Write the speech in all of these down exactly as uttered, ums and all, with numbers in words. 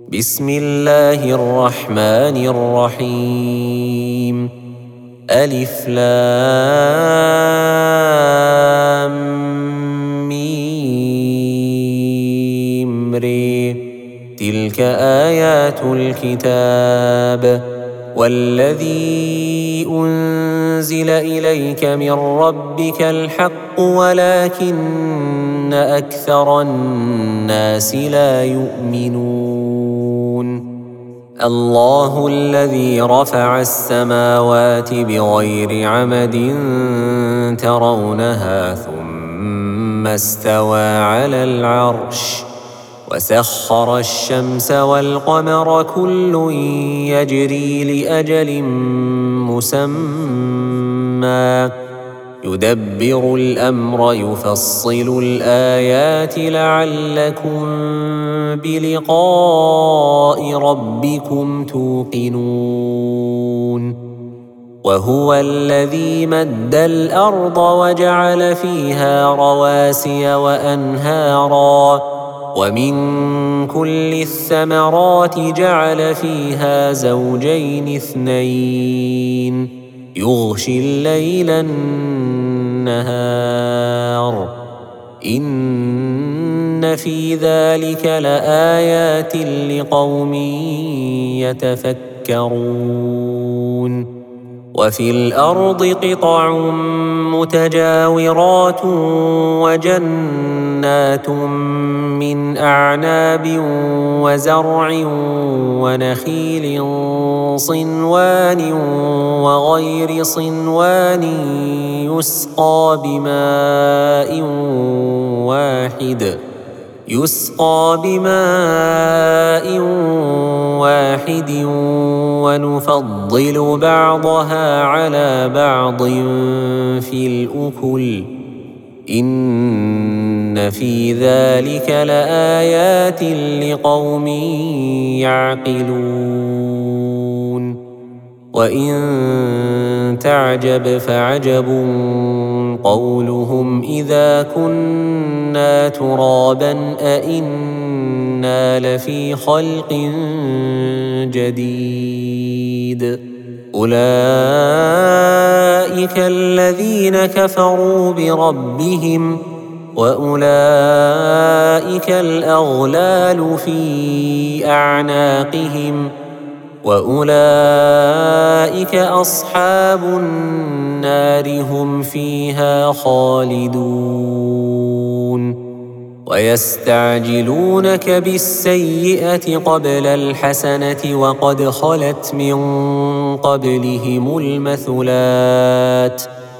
بسم الله الرحمن الرحيم. ألف لام ميم ري. تلك آيات الكتاب والذي أنزل إليك من ربك الحق ولكن أكثر الناس لا يؤمنون. الله الذي رفع السماوات بغير عمد ترونها ثم استوى على العرش وسخر الشمس والقمر كل يجري لأجل مسمى يدبر الأمر يفصل الآيات لعلكم بلقاء ربكم توقنون. وهو الذي مد الأرض وجعل فيها رواسي وأنهارا ومن كل الثمرات جعل فيها زوجين اثنين يغشي الليل النهار إن في ذلك لآيات لقوم يتفكرون. وفي الأرض قطع متجاورات وجنات من أعناب وزرع ونخيل صنوان وغير صنوان يسقى بماء واحد يسقى بماء واحد ونفضل بعضها على بعض في الأكل إن في ذلك لآيات لقوم يعقلون. وإن تعجب فعجب قولهم إذا كنا ترابا أئنا لفي خلق جديد أولئك الذين كفروا بربهم وأولئك الأغلال في أعناقهم وأولئك أصحاب النار هم فيها خالدون. ويستعجلونك بالسيئة قبل الحسنة وقد خلت من قبلهم المثلات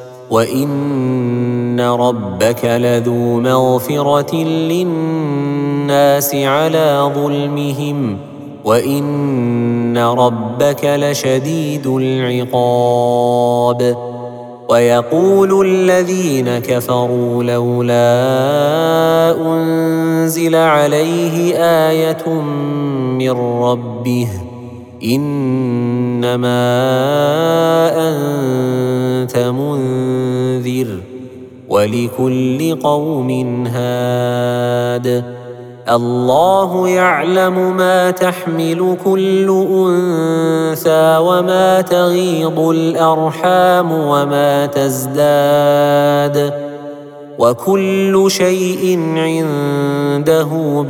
وإن ربك لذو مغفرة للناس على ظلمهم وإن ربك لشديد العقاب. ويقول الذين كفروا لولا أنزل عليه آية من ربه إنما أنت منذر ولكل قوم هاد الله يعلم ما تحمل كل أنثى وما تغيض الأرحام وما تزداد وكل شيء عنده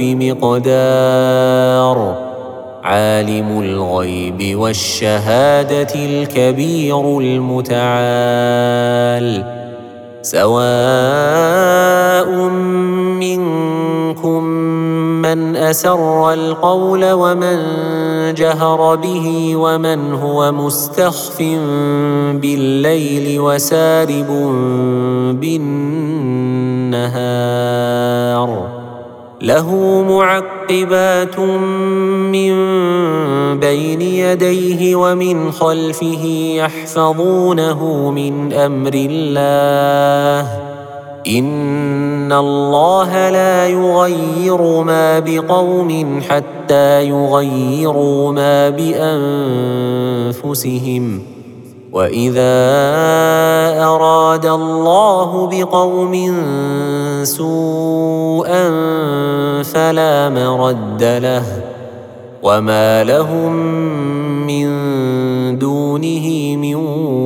بمقدار. عالم الغيب والشهادة الكبير المتعال سواء منكم من أسر القول ومن جهر به ومن هو مستخف بالليل وسارب بالنهار له معقبات من بين يديه ومن خلفه يحفظونه من أمر الله إن الله لا يغير ما بقوم حتى يغيروا ما بأنفسهم وإذا أراد الله بقوم سوءا فلا مرد له وما لهم من دونه من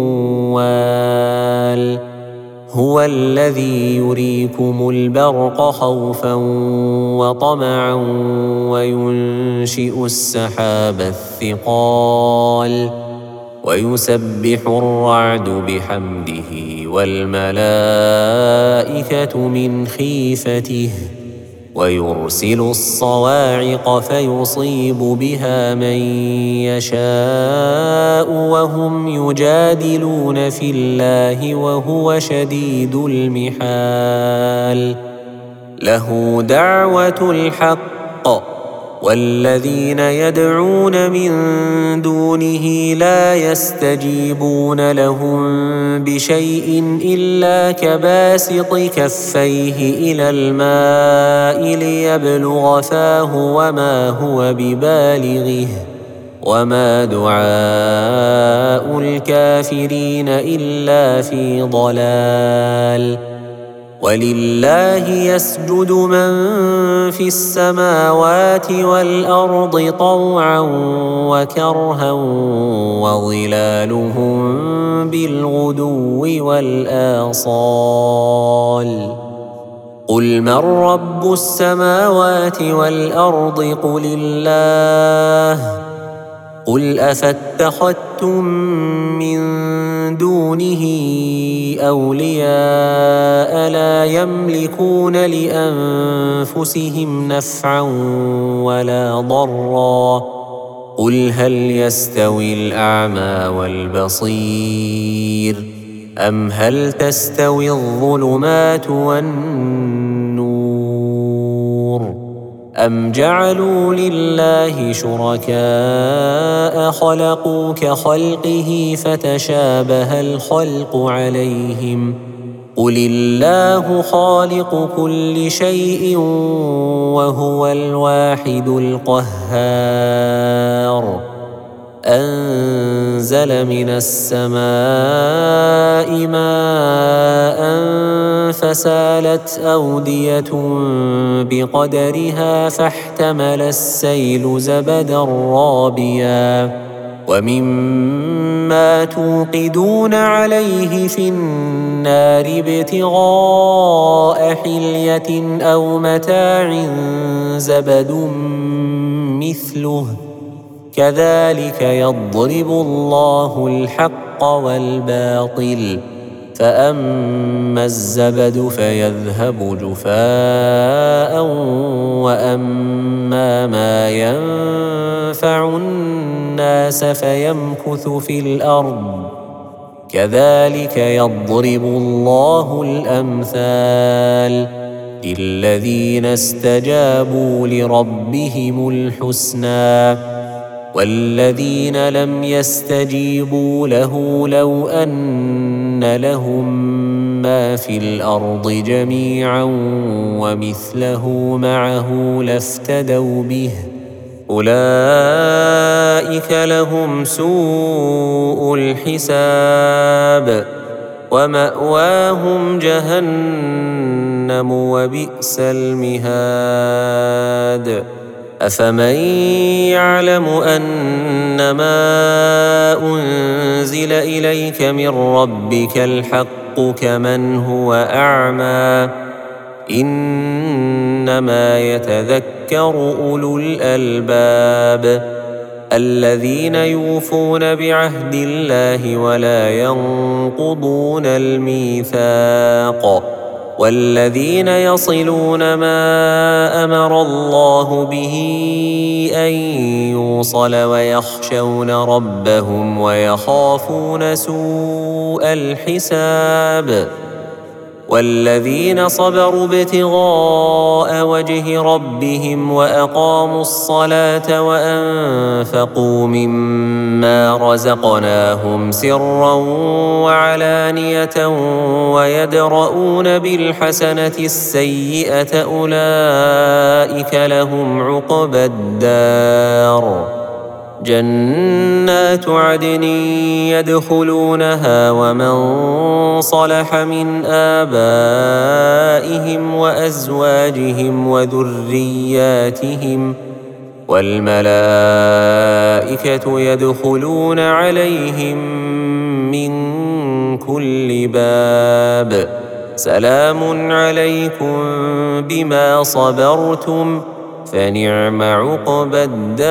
وال هو الذي يريكم البرق خوفا وطمعا وينشئ السحاب الثقال ويسبح الرعد بحمده والملائكة من خيفته ويرسل الصواعق فيصيب بها من يشاء وهم يجادلون في الله وهو شديد المحال له دعوة الحق والذين يدعون من دونه لا يستجيبون لهم بشيء إلا كباسط كفيه إلى الماء ليبلغ فاه وما هو ببالغه وما دعاء الكافرين إلا في ضلال ولله يسجد من في السماوات والأرض طوعا وكرها وظلالهم بالغدو والآصال قل من رب السماوات والأرض قل الله قل أفاتخذتم من دونه أولياء لا يملكون لأنفسهم نفعا ولا ضرا قل هل يستوي الأعمى والبصير أم هل تستوي الظلمات والنور أم جعلوا لله شركاء خلقوا كخلقه فتشابه الخلق عليهم قل الله خالق كل شيء وهو الواحد القهار أنزل من السماء ماء فسالت أودية بقدرها فاحتمل السيل زبدا رابيا ومما توقدون عليه في النار ابتغاء حلية أو متاع زبد مثله كذلك يضرب الله الحق والباطل فأما الزبد فيذهب جفاء وأما ما ينفع الناس فيمكث في الأرض كذلك يضرب الله الأمثال للذين استجابوا لربهم الحسنى والذين لم يستجيبوا له لو أن لهم ما في الأرض جميعا ومثله معه لافتدوا به أولئك لهم سوء الحساب ومأواهم جهنم وبئس المهاد أفمن يعلم أنما أنزل إليك من ربك الحق كمن هو أعمى إنما يتذكر أولو الألباب الذين يوفون بعهد الله ولا ينقضون الميثاق والذين يصلون ما أمر الله به أن يوصل ويخشون ربهم ويخافون سوء الحساب والذين صبروا ابتغاء وجه ربهم وأقاموا الصلاة وأنفقوا مما رزقناهم سرا وعلانية ويدرؤون بالحسنة السيئة أولئك لهم عقبى الدار جنات عدن يدخلونها ومن صلح من آبائهم وأزواجهم وذرياتهم والملائكة يدخلون عليهم من كل باب سلام عليكم بما صبرتم فنعم عقبى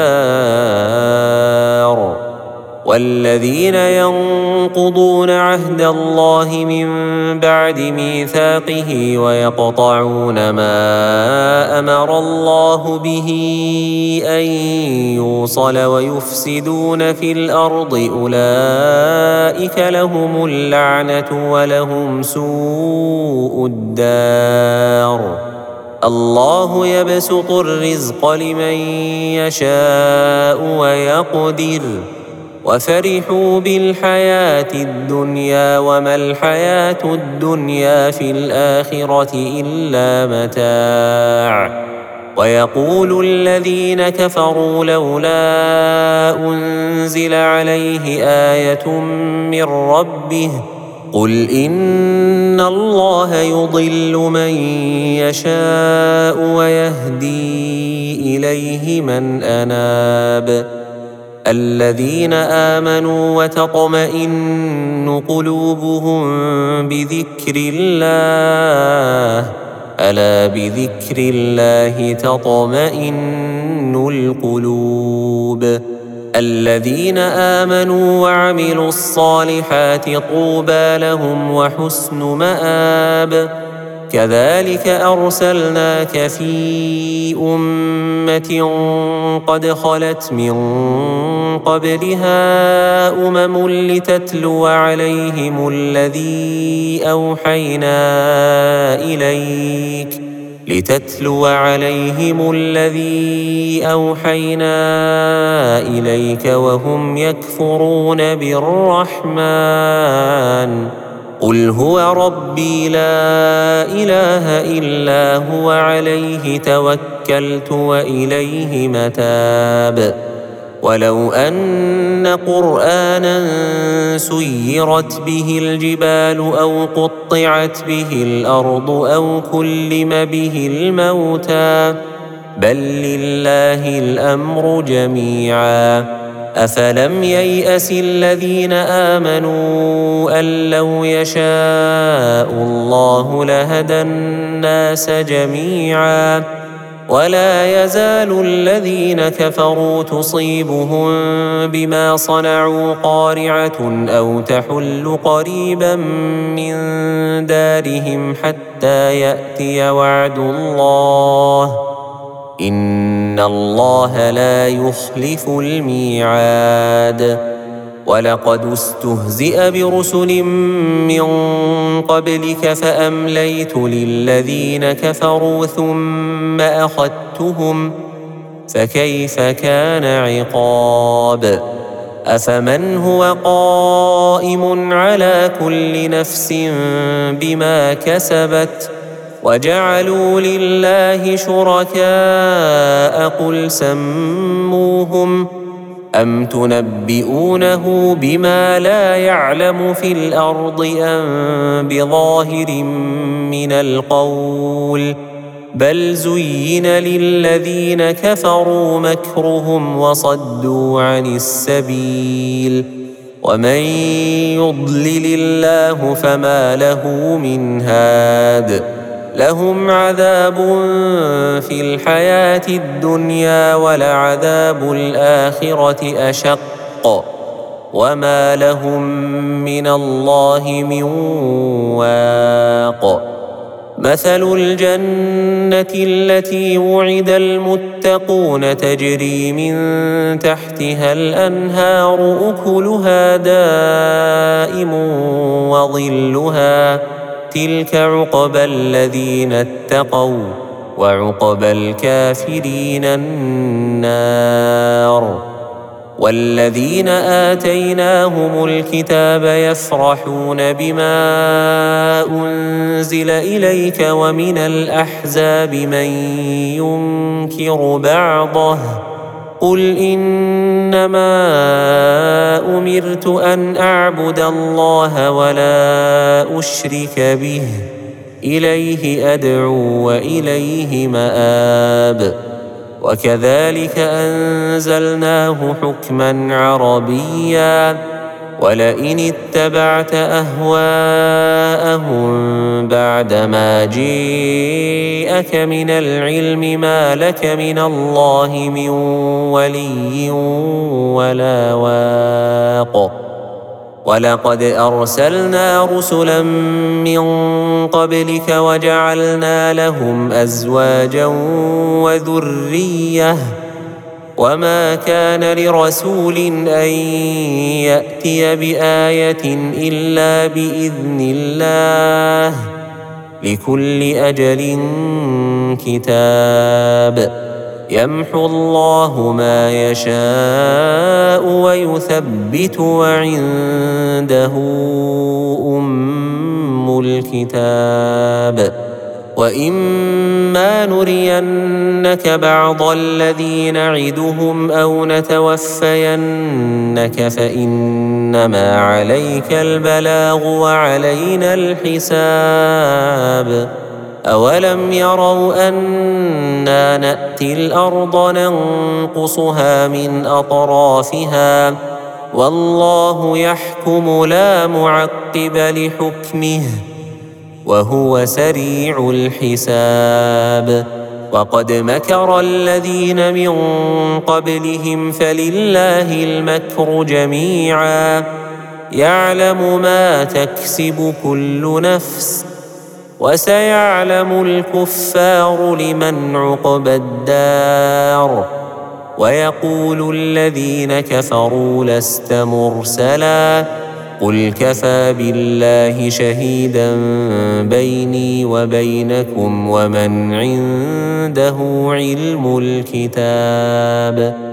الدار. والذين ينقضون عهد الله من بعد ميثاقه ويقطعون ما أمر الله به أن يوصل ويفسدون في الأرض أولئك لهم اللعنة ولهم سوء الدار. الله يبسط الرزق لمن يشاء ويقدر وفرحوا بالحياة الدنيا وما الحياة الدنيا في الآخرة إلا متاع. ويقول الذين كفروا لولا أنزل عليه آية من ربه قل إن الله يضل من يشاء ويهدي إليه من أناب. الذين آمنوا وتطمئن قلوبهم بذكر الله ألا بذكر الله تطمئن القلوب. الذين آمنوا وعملوا الصالحات طوبى لهم وحسن مآب. كذلك أرسلناك في أمة قد خلت من قبلها أمم لتتلو عليهم الذي أوحينا إليك لتتلو عليهم الذي أوحينا إليك وهم يكفرون بالرحمن قل هو ربي لا إله إلا هو عليه توكلت وإليه متاب. ولو أن قرآنا سيرت به الجبال أو قطعت به الأرض أو كلم به الموتى بل لله الأمر جميعا. أفلم ييأس الذين آمنوا أن لو يشاء الله لهدى الناس جميعا ولا يزال الذين كفروا تصيبهم بما صنعوا قارعة أو تحل قريبا من دارهم حتى يأتي وعد الله إن الله لا يخلف الميعاد. ولقد استهزئ برسل من قبلك فأمليت للذين كفروا ثم أخذتهم فكيف كان عقاب. أفمن هو قائم على كل نفس بما كسبت وجعلوا لله شركاء قل سموهم أم تنبئونه بما لا يعلم في الأرض أم بظاهر من القول بل زين للذين كفروا مكرهم وصدوا عن السبيل ومن يضلل الله فما له من هاد. لهم عذاب في الحياة الدنيا ولعذاب الآخرة أشق وما لهم من الله من واق. مثل الجنة التي وعد المتقون تجري من تحتها الأنهار أكلها دائم وظلها تلك عقبى الذين اتقوا وعقبى الكافرين النار. والذين آتيناهم الكتاب يفرحون بما أنزل إليك ومن الأحزاب من ينكر بعضه قل إنما أمرت أن أعبد الله ولا أشرك به إليه أدعو وإليه مآب. وكذلك أنزلناه حكما عربيا ولئن اتبعت أهواءهم بعدما جيءك من العلم ما لك من الله من ولي ولا واق ولقد أرسلنا رسلا من قبلك وجعلنا لهم أزواجا وذرية وما كان لرسول أن يأتي بآية إلا بإذن الله لكل أجل كتاب يمحو الله ما يشاء ويثبت وعنده أم الكتاب وإما نرينك بعض الذي نعدهم أو نتوفينك فإنما عليك البلاغ وعلينا الحساب أولم يروا أنا نأتي الأرض ننقصها من أطرافها والله يحكم لا معقب لحكمه وهو سريع الحساب وقد مكر الذين من قبلهم فلله المكر جميعا يعلم ما تكسب كل نفس وسيعلم الكفار لمن عقبى الدار ويقول الذين كفروا لست مرسلا قل كفى بالله شهيدا بيني وبينكم ومن عنده علم الكتاب